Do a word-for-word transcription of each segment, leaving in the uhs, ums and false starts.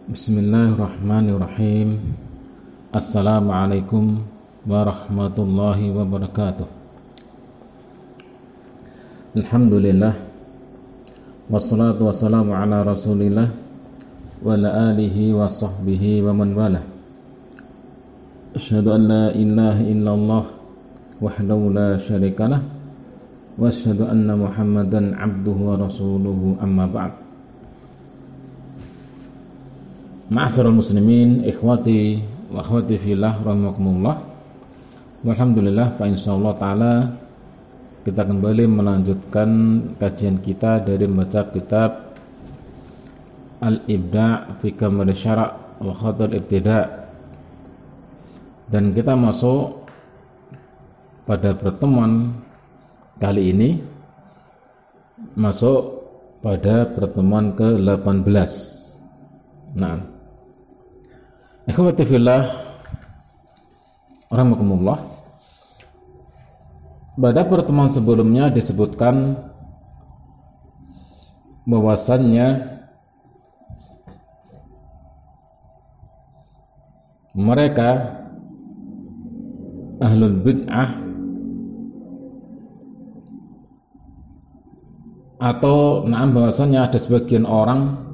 Bismillahirrahmanirrahim. Assalamualaikum warahmatullahi wabarakatuh. Alhamdulillah, wassalatu wassalamu ala rasulillah wa ala alihi wa sahbihi wa man wala. Asyhadu an la ilaha illallah wahdahu la syarikalah wa asyhadu anna muhammadan abduhu wa rasuluhu, amma ba'd. Ma'asyiral muslimin, ikhwati wa akhwati fillah rahimakumullah. Alhamdulillah, fa insyaallah taala kita kembali melanjutkan kajian kita dari membaca kitab Al-Ibda' fi Kamal Syara' wa Khatar Ibtida'. Dan kita masuk pada pertemuan kali ini, masuk pada pertemuan ke delapan belas. Nah, ikhwati fillah rahimakumullah, pada pertemuan sebelumnya disebutkan bahwasannya mereka ahlul bid'ah atau nah bahwasannya ada sebagian orang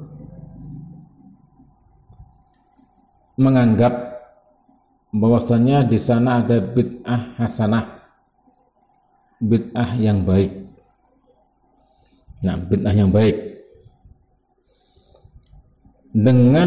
menganggap bahwasanya di sana ada bid'ah hasanah, bid'ah yang baik. Nah, bid'ah yang baik dengan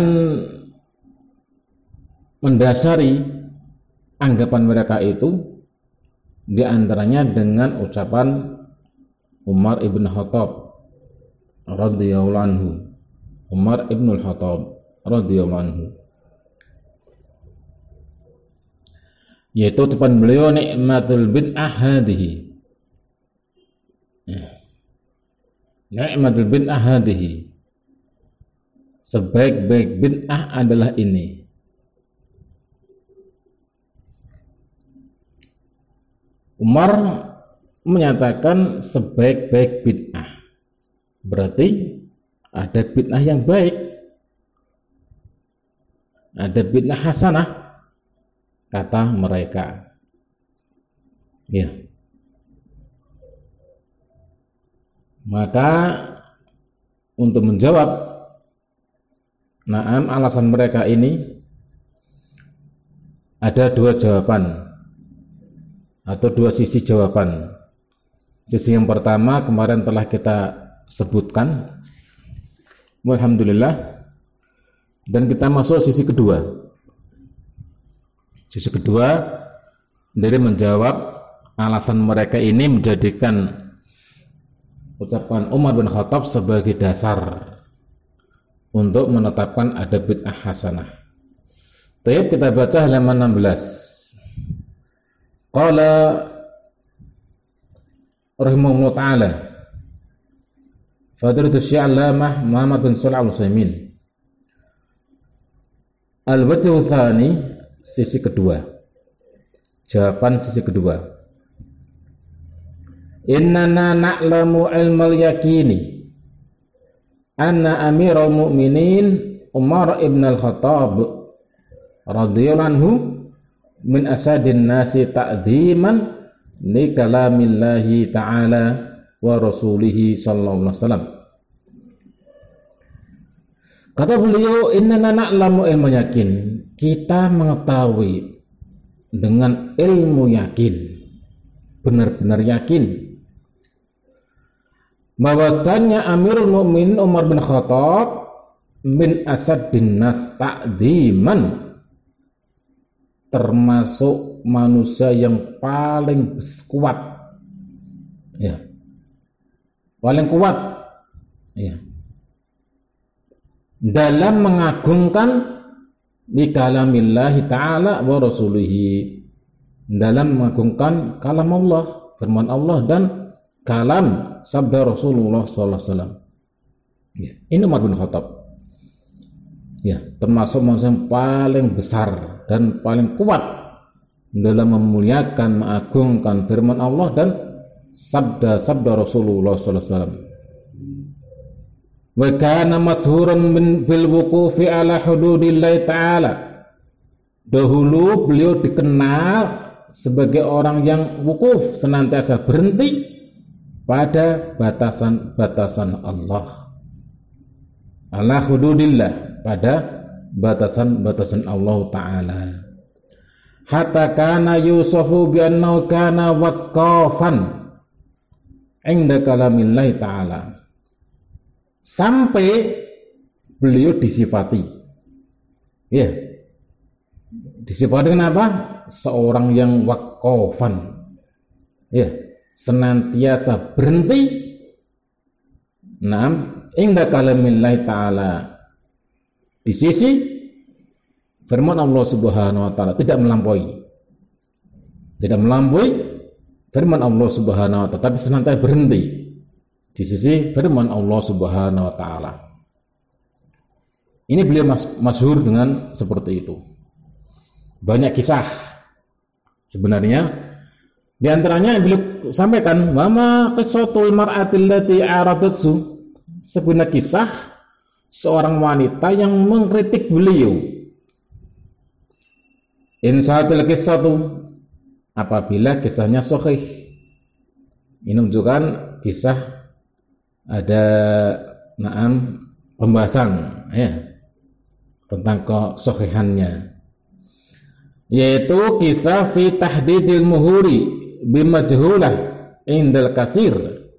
mendasari anggapan mereka itu diantaranya dengan ucapan Umar ibn Khattab radhiyallahu anhu. Umar ibn Khattab radhiyallahu anhu, yaitu ucapan beliau, nikmatul bid'ah hadhihi, nikmatul bid'ah hadhihi, sebaik-baik bid'ah adalah ini. Umar menyatakan sebaik-baik bid'ah, berarti ada bid'ah yang baik, ada bid'ah hasanah, kata mereka. Ya. Maka untuk menjawab naam alasan mereka ini ada dua jawaban atau dua sisi jawaban. Sisi yang pertama kemarin telah kita sebutkan, alhamdulillah, dan kita masuk sisi kedua. Sisi kedua dari menjawab alasan mereka ini menjadikan ucapan Umar bin Khattab sebagai dasar untuk menetapkan ada bid'ah hasanah. Baik, kita baca halaman enam belas. Qala rahimahullah ta'ala Fadritus Sya'lamah Muhammad bin Shalih Al-Utsaimin, al-wajhu tsani, sisi kedua, jawaban sisi kedua. Innana na'lamu ilmal yakini anna amirul mu'minin Umar ibn al-Khattab radhiyallahu anhu min asadin nasi ta'dhiman li kalamillahi ta'ala wa rasulihi sallallahu alaihi wasallam. Kata beliau, innana na'lamu ilmal yakin, kita mengetahui dengan ilmu yakin, benar-benar yakin, bahwasannya Amirul Mukminin Umar bin Khattab min asaddin nas ta'dhiman, termasuk manusia yang paling kuat, ya, paling kuat, ya, dalam mengagungkan li kalamillahi ta'ala wa rasulihi, dalam mengagungkan kalam Allah, firman Allah, dan kalam sabda Rasulullah sallallahu alaihi wasallam. Ya, ini Umar bin Khattab, ya, termasuk manusia yang paling besar dan paling kuat dalam memuliakan, mengagungkan firman Allah dan sabda-sabda Rasulullah sallallahu alaihi wasallam. wa kana mashhuran bil wuqufi ala hududillahi ta'ala. Dahulu beliau dikenal sebagai orang yang wukuf, senantiasa berhenti pada batasan-batasan Allah. Ala hududillah, pada batasan-batasan Allah Ta'ala. Hatta kana yusufu bi annahu kana waqafan inda kalamillahi Ta'ala. Sampai beliau disifati, ya, disifati kenapa? Seorang yang waqafan, ya, senantiasa berhenti, naam, inda kalamillahi Ta'ala, di sisi firman Allah Subhanahu wa Ta'ala, tidak melampaui, tidak melampaui firman Allah Subhanahu wa Ta'ala, tapi senantiasa berhenti di sisi firman Allah Subhanahu wa Ta'ala. Ini beliau mas- masyhur dengan seperti itu. Banyak kisah sebenarnya, di antaranya yang beliau sampaikan, wama qissatul mar'atil lati aradatsu, sebenarnya kisah seorang wanita yang mengkritik beliau. Insatul kisatu, apabila kisahnya sahih. Ini menunjukkan kisah ada naam pembahasan, ya, tentang kesahihannya, yaitu kisah fi tahdidil muhuri bimajhulah indal kasir,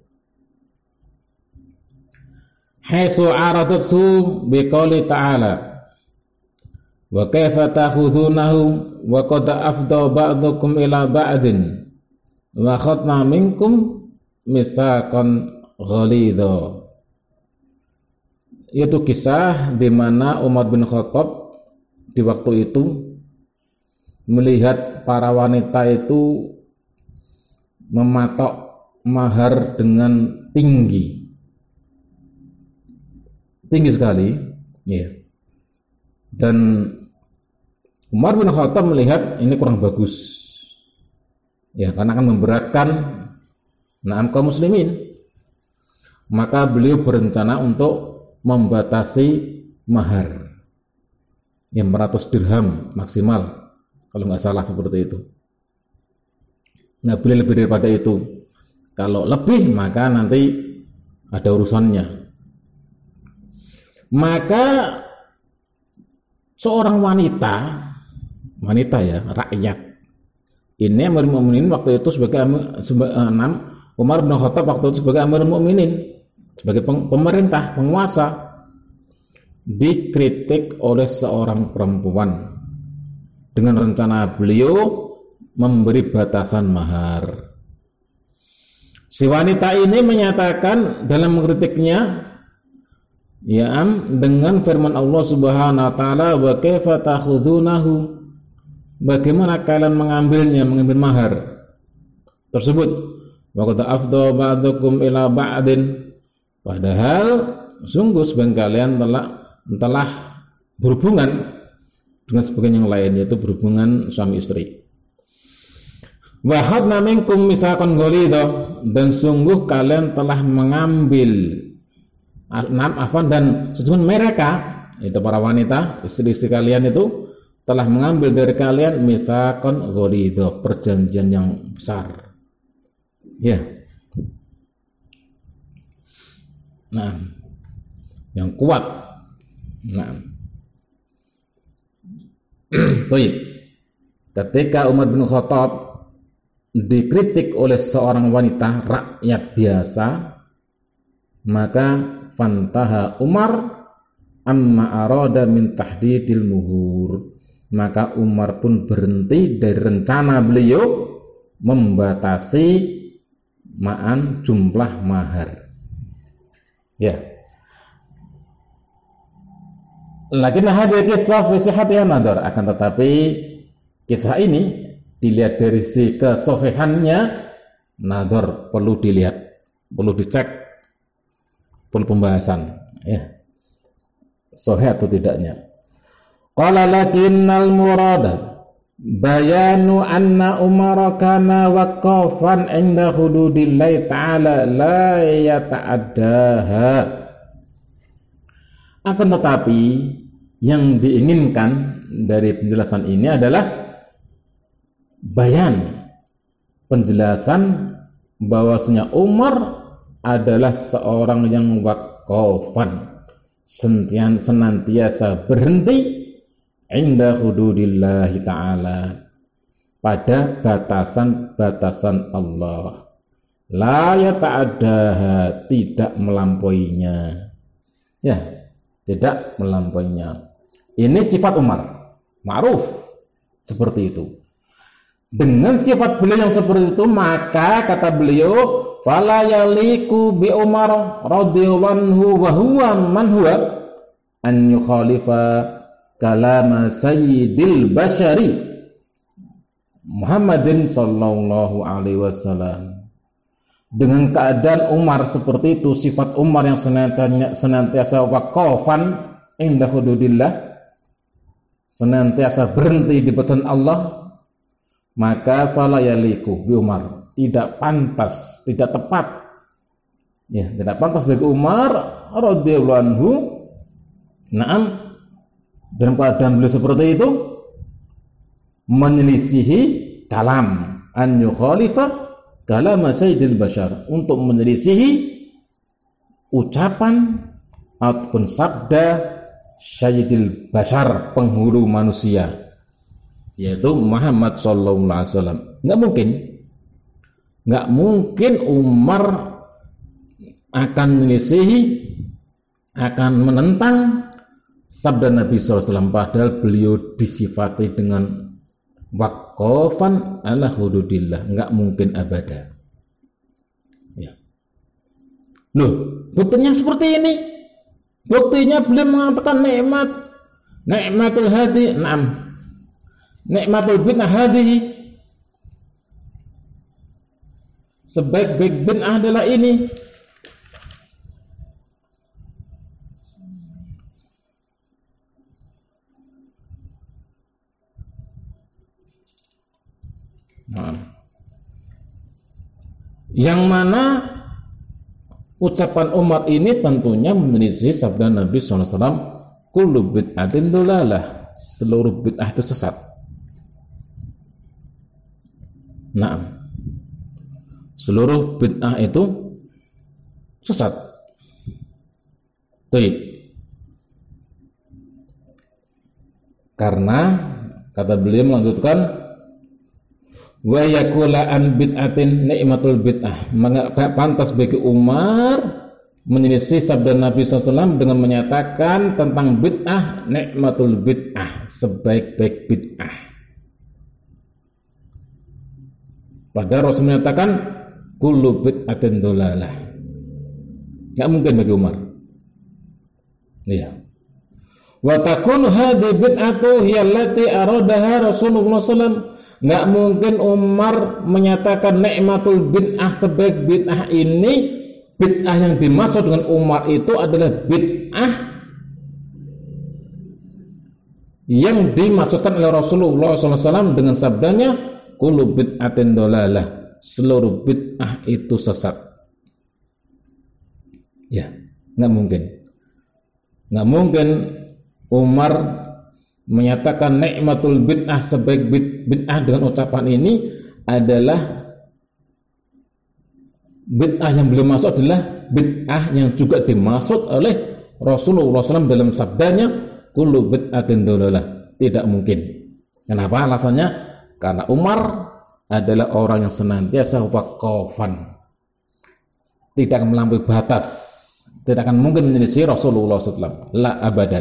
haitsu aradatsu biqouli ta'ala wa kaifa ta'khudunahu wa qad afdha ba'dukum ila ba'din wa khatna minkum mitsaqan ghalidha. Itu kisah di mana Umar bin Khattab di waktu itu melihat para wanita itu mematok mahar dengan tinggi, tinggi sekali, ya. Dan Umar bin Khattab melihat ini kurang bagus, ya, karena akan memberatkan naam kaum muslimin. Maka beliau berencana untuk membatasi mahar, yang seratus dirham maksimal, kalau nggak salah seperti itu. Nah, boleh lebih daripada itu. Kalau lebih maka nanti ada urusannya. Maka seorang wanita, wanita ya, rakyat. Ini Amirul Mukminin waktu itu sebagai sebagai enam, Umar bin Khattab waktu itu sebagai Amirul Mukminin, sebagai pemerintah, penguasa, dikritik oleh seorang perempuan dengan rencana beliau memberi batasan mahar. Si wanita ini menyatakan dalam mengkritiknya, ya, dengan firman Allah Subhanahu wa Ta'ala, wa kaifa ta'khudunahu, bagaimana kalian mengambilnya, mengambil mahar tersebut, wa qad afdha ba'dukum ila ba'din, padahal sungguh sebagian kalian telah telah berhubungan dengan sebagian yang lain, yaitu berhubungan suami istri. Wa hadna minkum misaqan ghalidha, dan sungguh kalian telah mengambil enam afan dan sesungguhnya mereka, itu para wanita, istri-istri kalian itu telah mengambil dari kalian misaqan ghalidha, perjanjian yang besar. Ya. Nah, yang kuat. Nah. Baik. Ketika Umar bin Khattab dikritik oleh seorang wanita rakyat biasa, maka fantaha Umar amma arada min tahdidil muhur, maka Umar pun berhenti dari rencana beliau membatasi ma'an jumlah mahar. Ya. Lakin hadhihi kisah fi sihhatiha nadhar, akan tetapi kisah ini dilihat dari si kesohihannya, nadhar, perlu dilihat, perlu dicek, perlu pembahasan, ya, sahih atau tidaknya. Qala lakinnal murada bayanu anna Umar kana waqafan inda hududillahi ta'ala la yata'addaha. Akan tetapi yang diinginkan dari penjelasan ini adalah bayan, penjelasan bahwasanya Umar adalah seorang yang waqafan, senantiasa berhenti inda hududillahi ta'ala, pada batasan-batasan Allah, la yata'addaha, tidak melampauinya, ya, tidak melampauinya. Ini sifat Umar, ma'ruf seperti itu. Dengan sifat beliau yang seperti itu, maka kata beliau, fala yaliku bi Umar radhiyallahu anhu wa huwa man huwa an yukhalifa kalama sayyidil bashari Muhammadin sallallahu alaihi wasallam. Dengan keadaan Umar seperti itu, sifat Umar yang senantiasa, senantiasa waqafan inda hududillah, senantiasa berhenti di batasan Allah, maka fala yaliku bi Umar, tidak pantas, tidak tepat, ya, tidak pantas bagi Umar radhiyallahu anhu, na'am, dalam keadaan beliau seperti itu, menyelisihi kalam, an yukhalifa kalam sayyidil bashar, untuk menyelisihi ucapan ataupun sabda sayyidil bashar, penghulu manusia, yaitu Muhammad sallallahu alaihi wasallam. Nggak mungkin, nggak mungkin Umar akan menyelisihi, akan menentang sabda Nabi sallallahu alaihi wasallam, padahal beliau disifati dengan waqafan ala hududillah. Nggak mungkin abada, ya. Loh, buktinya seperti ini. Buktinya beliau mengatakan nikmat, nikmatul hadi, na'am, nikmatul bid'ah hadihi, sebaik-baik bid'ah adalah ini. Nah, yang mana ucapan Umar ini tentunya menyelisih sabda Nabi sallallahu alaihi wasallam, kullu bid'atin dolalah, seluruh bid'ah itu sesat. Nah, seluruh bid'ah itu sesat. Baik. Karena kata beliau melanjutkan, wa yakula an bid'atin nikmatul bid'ah, maka pantas bagi Umar menyelisih sabda Nabi sallallahu alaihi wasallam dengan menyatakan tentang bid'ah, nikmatul bid'ah, sebaik-baik bid'ah. Padahal Rasul menyatakan kullu bid'atin dolalah. Enggak mungkin bagi Umar. Iya. Wa takunu hadhi bid'atu hiya allati aradaha Rasulullah sallallahu alaihi wasallam. Enggak mungkin Umar menyatakan nikmatul bid'ah, sebaik bid'ah ini, bid'ah yang dimaksud dengan Umar itu adalah bid'ah yang dimaksudkan oleh Rasulullah sallallahu alaihi wasallam dengan sabdanya kullu bid'atin dolalah, seluruh bid'ah itu sesat. Ya, nggak mungkin, nggak mungkin Umar menyatakan nikmatul bid'ah, sebaik bid'ah dengan ucapan ini adalah bid'ah yang beliau maksud adalah bid'ah yang juga dimaksud oleh Rasulullah sallallahu alaihi wasallam dalam sabdanya kullu bid'atin dolalah. Tidak mungkin. Kenapa? Alasannya karena Umar adalah orang yang senantiasa waqafan, tidak akan melampaui batas, tidak akan mungkin menyelisih Rasulullah sallallahu alaihi wasallam, la abadan.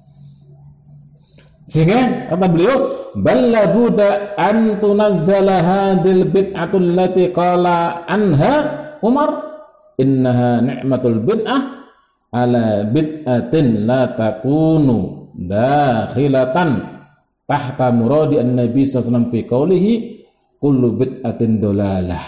Sehingga kata beliau, balla buda an tunazzala hadil bid'atul lati qala anha Umar innaha ni'matul bid'ah ala bid'atin la takunu dakhilatan tahta muradi an-nabi sallallahu alaihi wasallam fi qawlihi kullu bid'atin dolalah.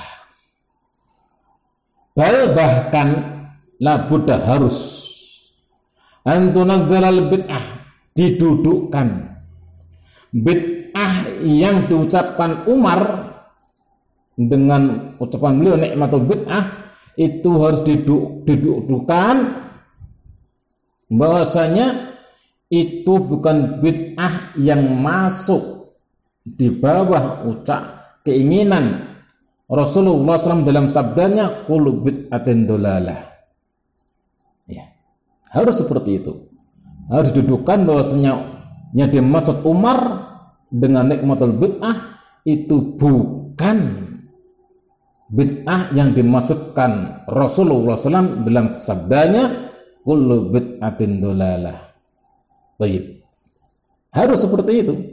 Bal bahkan la buddha harus an tunazzala al-bid'ah, didudukkan bid'ah yang diucapkan Umar dengan ucapan beliau nikmatul bid'ah itu harus didudukkan bahwasanya itu bukan bid'ah yang masuk di bawah ucap keinginan Rasulullah shallallahu alaihi wasallam dalam sabdanya kullu bid'atin dolalah. Ya, harus seperti itu. Harus didudukan bahwasanya yang dimaksud Umar dengan nikmatul bid'ah itu bukan bid'ah yang dimaksudkan Rasulullah shallallahu alaihi wasallam dalam sabdanya kullu bid'atin dolalah. Baik. Harus seperti itu.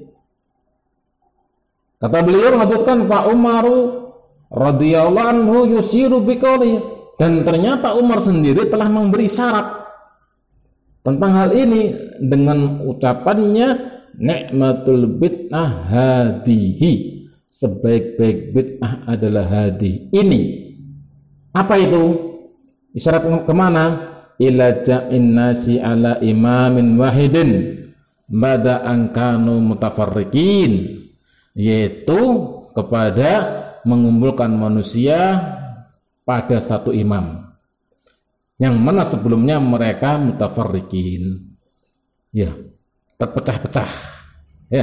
Kata beliau melanjutkan fa Umaru radhiyallahu anhu yusiru biqauli, dan ternyata Umar sendiri telah memberi syarat tentang hal ini dengan ucapannya nikmatul bid'ah hadihi, sebaik-baik bid'ah adalah hadi ini. Apa itu? Isyarat kemana? Ila ja'in nasi ala imamin wahidin bada angkanu mutafarriqin, yaitu kepada mengumpulkan manusia pada satu imam yang mana sebelumnya mereka mutafarriqin, ya, terpecah-pecah, ya.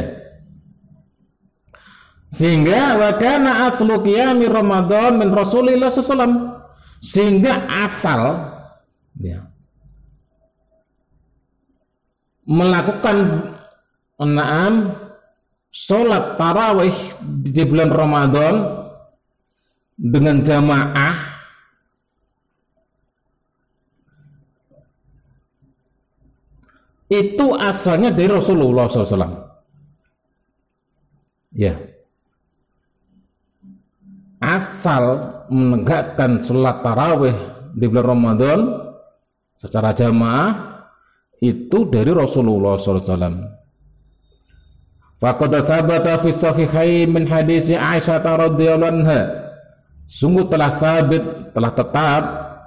Sehingga wa kana aslu qiyami Ramadan min Rasulillah sallallahu alaihi wasallam, sehingga asal, ya, melakukan enam sholat tarawih di bulan Ramadan dengan jamaah itu asalnya dari Rasulullah shallallahu alaihi wasallam. Ya, asal menegakkan sholat tarawih di bulan Ramadan secara jamaah itu dari Rasulullah shallallahu alaihi wasallam. Faqad sabata fi sahihain min hadis Aisyah radhiyallahu anha, sungguh telah sabit, telah tetap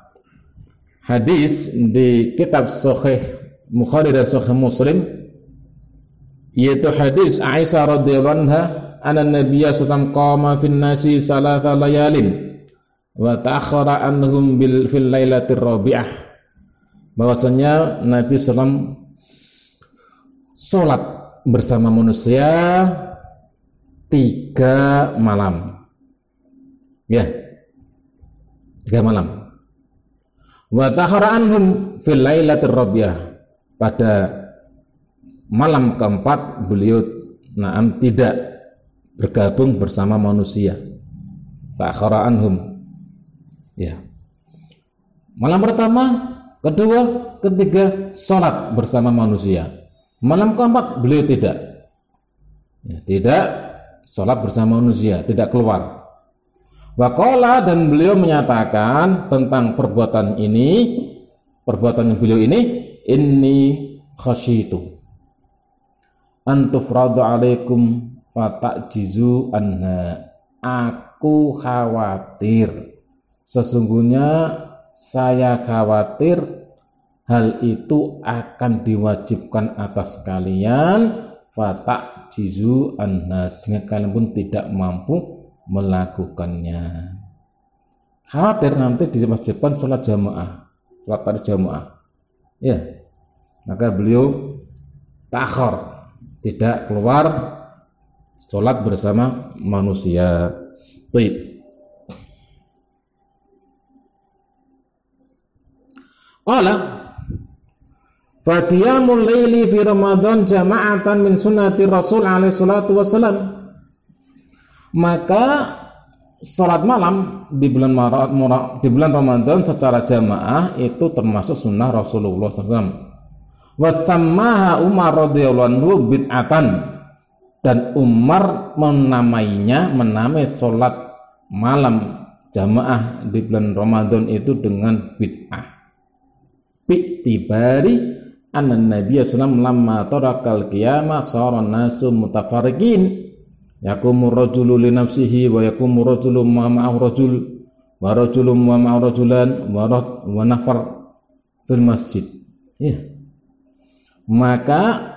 hadis di kitab Sahih Bukhari dan Sahih Muslim, yaitu hadis Aisyah radhiyallahu anha anna Nabiy sallallahu alaihi wasallam qama fin nasi salasa layalin wa ta'akhkhara anhum bil fil lailatir rabi'ah, bahwasanya Nabi sallallahu alaihi wasallam salat bersama manusia tiga malam, ya, tiga malam. Wa ta'akhkhara anhum fil lailatir rabi'ah, pada malam keempat beliau na'am tidak bergabung bersama manusia. Ta'akhkhara anhum, ya. Malam pertama, kedua, ketiga salat bersama manusia. Malam keempat beliau tidak, ya, tidak salat bersama manusia, tidak keluar. Waqala, dan beliau menyatakan tentang perbuatan ini, perbuatan beliau ini, inni khasyitu an tufradu alaikum fata'jizu anha, aku khawatir, sesungguhnya saya khawatir hal itu akan diwajibkan atas kalian, fata'jizu anha, sehingga kalian pun tidak mampu melakukannya. Khawatir nanti diwajibkan sholat jamaah, sholat tarawih jamaah, ya, maka beliau takhir, tidak keluar sholat bersama manusia. Baik. Qala fa qiyamul laili fi Ramadan jama'atan min sunnati Rasul alaihi salatu wasalam, maka salat malam di bulan Maret, di bulan Ramadan secara jamaah itu termasuk sunnah Rasulullah sallallahu alaihi wasallam. Wasammaha Umar radhiyallahu anhu bid'atan, dan Umar menamainya, menamai salat malam jamaah di bulan Ramadan itu dengan bid'ah. Bi'tibari anna Nabiy sallallahu alaihi wasallam lamma tarakal qiyamah sara nasu mutafarriqin, yaqumu rajulu li nafsihi wa yaqumu rajulu ma'ahu rajul wa rajulun ma'ahu rajulan wa nafar fil masjid, ya. Maka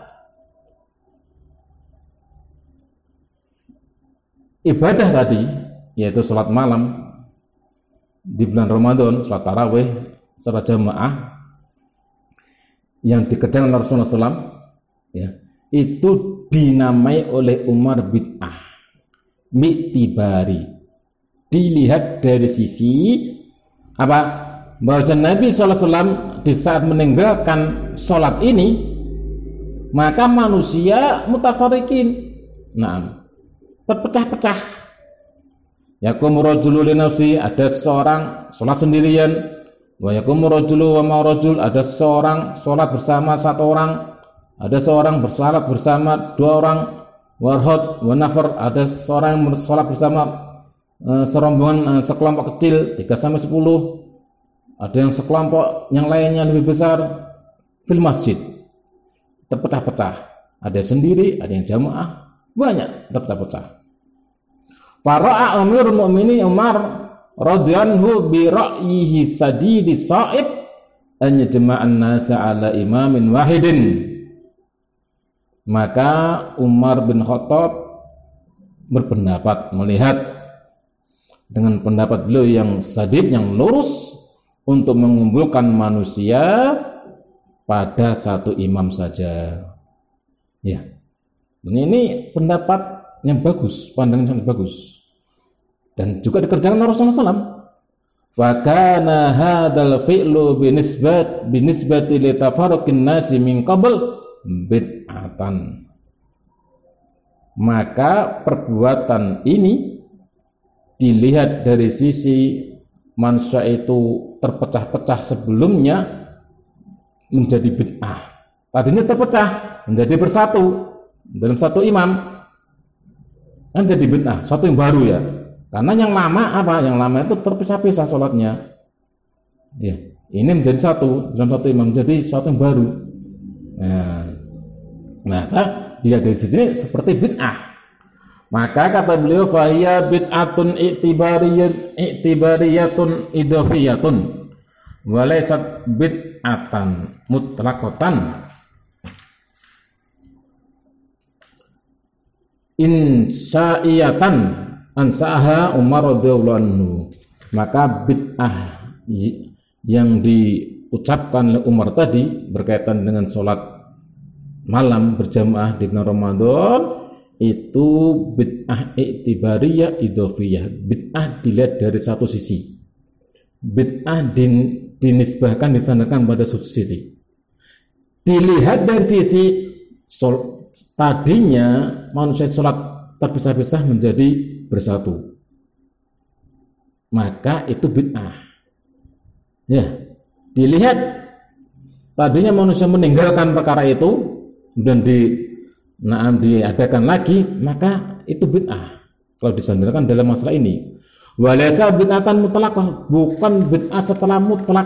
ibadah tadi, yaitu salat malam di bulan Ramadan, salat tarawih secara jamaah, yang dikerjakan oleh Rasulullah shallallahu alaihi wasallam, ya, itu dinamai oleh Umar bid'ah mi'tibari. Dilihat dari sisi apa? Bahwa Nabi shallallahu alaihi wasallam di saat meninggalkan sholat ini, maka manusia mutafarikin, nah, terpecah-pecah. Yaqumu rajulu li nafsi, ada seorang sholat sendirian. Wa yaqumu rajulu wa ma rajul, ada seorang sholat bersama satu orang, ada seorang bersalat bersama dua orang. Warhad wa nafar, ada seorang yang sholat bersama uh, serombongan uh, sekelompok kecil tiga sampai sepuluh. Ada yang sekelompok yang lainnya lebih besar fil masjid. Terpecah-pecah. Ada yang sendiri, ada yang jamaah, banyak terpecah-pecah. Fara'a Amirul Mukminin Umar radhiyallahu bi ra'yihi sadidi sa'ib an yajma'an nasa ala imamin wahidin. Maka Umar bin Khattab berpendapat, melihat dengan pendapat beliau yang sadid, yang lurus, untuk mengumpulkan manusia pada satu imam saja. Ya, ini pendapat yang bagus, pandangan yang bagus, dan juga dikerjakan oleh Rasulullah shallallahu alaihi wasallam. Fakana hadzal fi'lu binisbat binisbati li tafarruqin nasi min qabl bid'atan. Maka perbuatan ini dilihat dari sisi manusia itu terpecah-pecah sebelumnya menjadi bid'ah. Tadinya terpecah menjadi bersatu dalam satu imam, kan jadi bid'ah, suatu yang baru ya. Karena yang lama apa? Yang lama itu terpisah-pisah sholatnya. Ya, ini menjadi satu dalam satu imam, menjadi suatu yang baru. Nah, nah dia dari sini seperti bid'ah. Maka kata beliau, fahiya bid'atun i'tibariyatun i'tibariyatun idhafiyatun wa laysat bid'atan mutlaqatan. Insya'iyatan ansa'aha Umar radhiyallahu anhu. Maka bid'ah yang diucapkan oleh Umar tadi berkaitan dengan sholat malam berjamaah di bulan Ramadan, itu bid'ah i'tibariyah idhofiyah. Bid'ah dilihat dari satu sisi, bid'ah din, dinisbahkan, disandarkan pada satu sisi. Dilihat dari sisi sol, tadinya manusia sholat terpisah-pisah menjadi bersatu, maka itu bid'ah. Ya, dilihat tadinya manusia meninggalkan perkara itu dan di Nah, diadakan lagi, maka itu bid'ah kalau disandarkan dalam masalah ini. Walaysa bid'atan mutlaqah, bukan bid'ah setelah mutlak.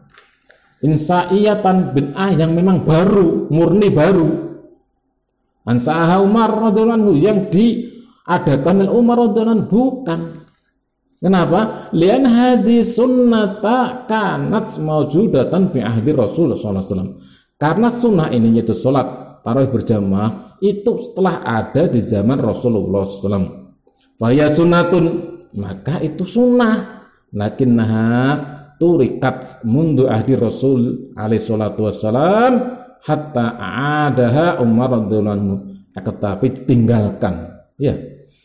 Insa'iyatan, bid'ah yang memang baru, murni baru. Ansa'aha Umar radhiyallahu anhu, yang diadakan oleh Umar radhiyallahu anhu, bukan. Kenapa? Lian hadhi sunnata kanat mawjudatan fi ahdi Rasulullah sallallahu alaihi wasallam. Karena sunnah ini, yaitu salat tarawih berjamaah, itu setelah ada di zaman Rasulullah sallallahu alaihi wasallam. Faya sunnatun, maka itu sunnah. Lakinnaha turikat mundu ahdi Rasul alaihi salatu wassalam hatta a'adaha Umar radhiyallahu anhu. Tetapi ditinggalkan. Ya,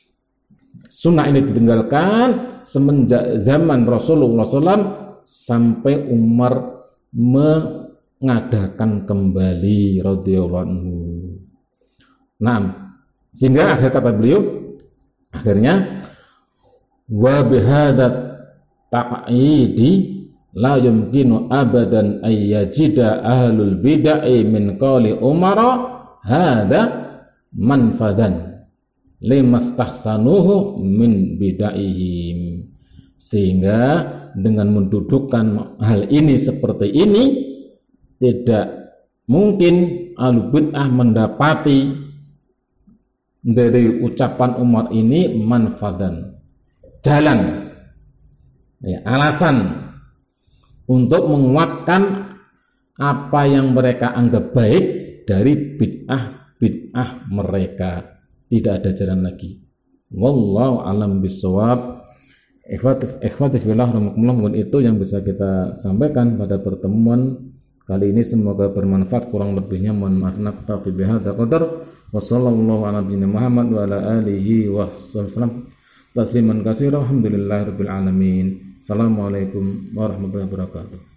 sunnah ini ditinggalkan semenjak zaman Rasulullah sallallahu alaihi wasallam sampai Umar mengadakan kembali radhiyallahu anhu. Nah, sehingga akhir kata beliau, akhirnya wa bihadat taq'idi la yumkinu abadan ayyajida ahlul bid'ah min qali Umar hada manfadan limastahsanuhu min bid'ahihim. Sehingga dengan mendudukkan hal ini seperti ini, tidak mungkin ahlul bid'ah mendapati dari ucapan Umar ini manfadan, jalan, ya, alasan untuk menguatkan apa yang mereka anggap baik dari bid'ah-bid'ah mereka. Tidak ada jalan lagi. Wallahu a'lam bishawab. Ikhwati fillah rahimakumullah, mungkin itu yang bisa kita sampaikan pada pertemuan kali ini semoga bermanfaat, kurang lebihnya mohon maaf. Naktafi bihadza qadar wa sallallahu ala nabiyyina Muhammad wa ala alihi wa sallam tasliman katsiran. Alhamdulillahirabbil alamin. Assalamualaikum warahmatullahi wabarakatuh.